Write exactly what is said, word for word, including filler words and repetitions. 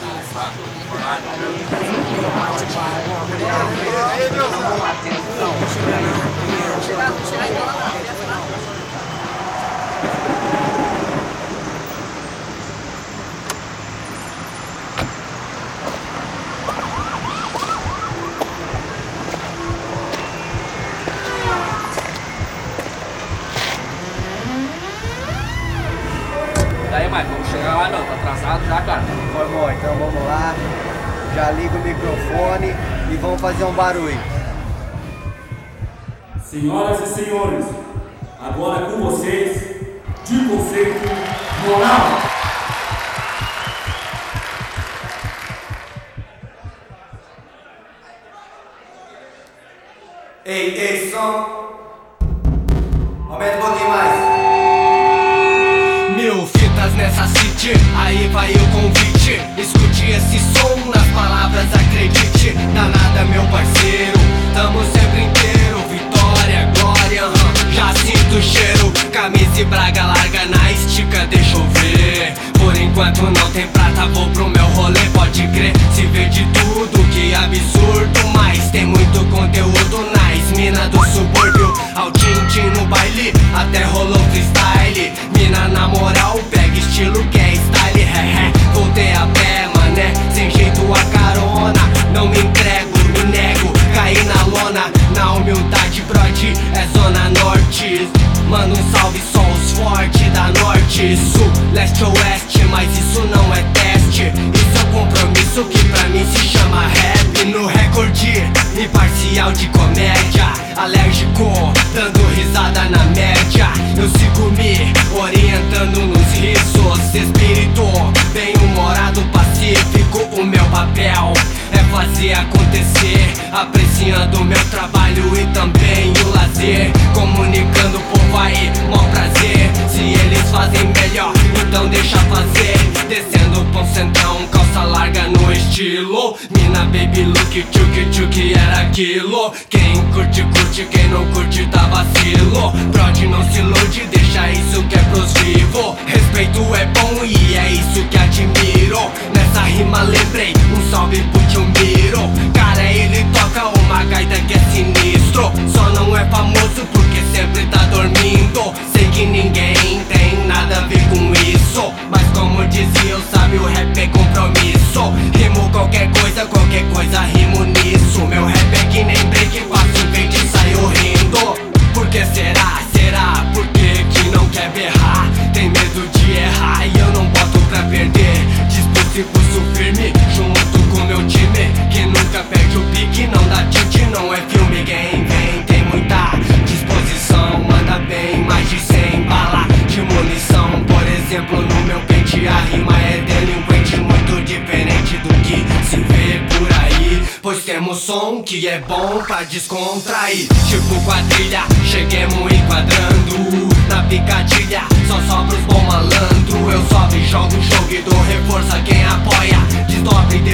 Daí, Mike, vamos chegar lá não, tá atrasado já, cara. Foi bom, então vamos lá. Já liga o microfone e vamos fazer um barulho. Senhoras e senhores, agora com vocês, de conceito moral. Ei, ei, som. Aumenta um pouquinho mais. Mil fitas nessa city, aí vai o convite. Escute esse som, nas palavras acredite. Danada meu parceiro, tamo sempre inteiro. Vitória, glória, hum, já sinto o cheiro. Camisa e braga larga na estica, deixa eu ver. Por enquanto não tem prata, vou pro meu rolê, pode crer. Se vê de tudo, que absurdo. Mas tem muito conteúdo, nice. Mina do subúrbio, ao tim-tim no baile. Até rolou freestyle. Mina na moral, pega estilo que é style, he, he. Voltei a pé, mané, sem jeito a carona. Não me entrego, me nego, caí na lona. Na humildade, brode, é zona norte. Manda um salve só os fortes da norte, sul, leste ou oeste. Mas isso não é teste, isso é um compromisso que pra mim se chama rap. No recorde, imparcial de comédia. Alérgico, dando risada na média. Eu sigo me orientando nos risos. Espírito, bem humorado, pacífico. O meu papel é fazer acontecer, apreciando o meu trabalho e também o lazer. Comunicando o povo aí, mó prazer. Se eles fazem melhor, então deixa fazer. Descendo o pão centrão, calça larga no estilo. Mina baby look, tchuk tchuk era aquilo. Quem curte, curte, quem não curte dá vacilo. Brode não se ilude, deixa isso que é pros vivos. Respeito é bom e é isso que admiro. Nessa rima lembrei, um salve pro tio Miro. Cara, ele toca uma gaita que é sinistro. Só não é famoso porque sempre tá dormindo. Sei que ninguém tem nada a ver com isso, mas como dizia o sábio, o rap é compromisso. Rimo qualquer coisa, qualquer coisa rimo nisso. Meu rap é que nem break, faço um beat e saio rindo. Por que será? Será? Por que que não quer berrar? Tem medo de errar e eu não boto pra perder. Disposto e pulso firme, junto com meu time, que nunca perde o pique, não dá tite, não é filme. Quem vem tem muita disposição, manda bem, mais de cem bala de munição. Por exemplo, no meu pente a rima é delinquente, muito diferente do que se vê por aí. Pois temos som que é bom pra descontrair. Tipo quadrilha, cheguemos enquadrando na picadilha, só sobra os bom malandro. Eu sobe, jogo, jogo e dou reforço a quem apoia. Desdobre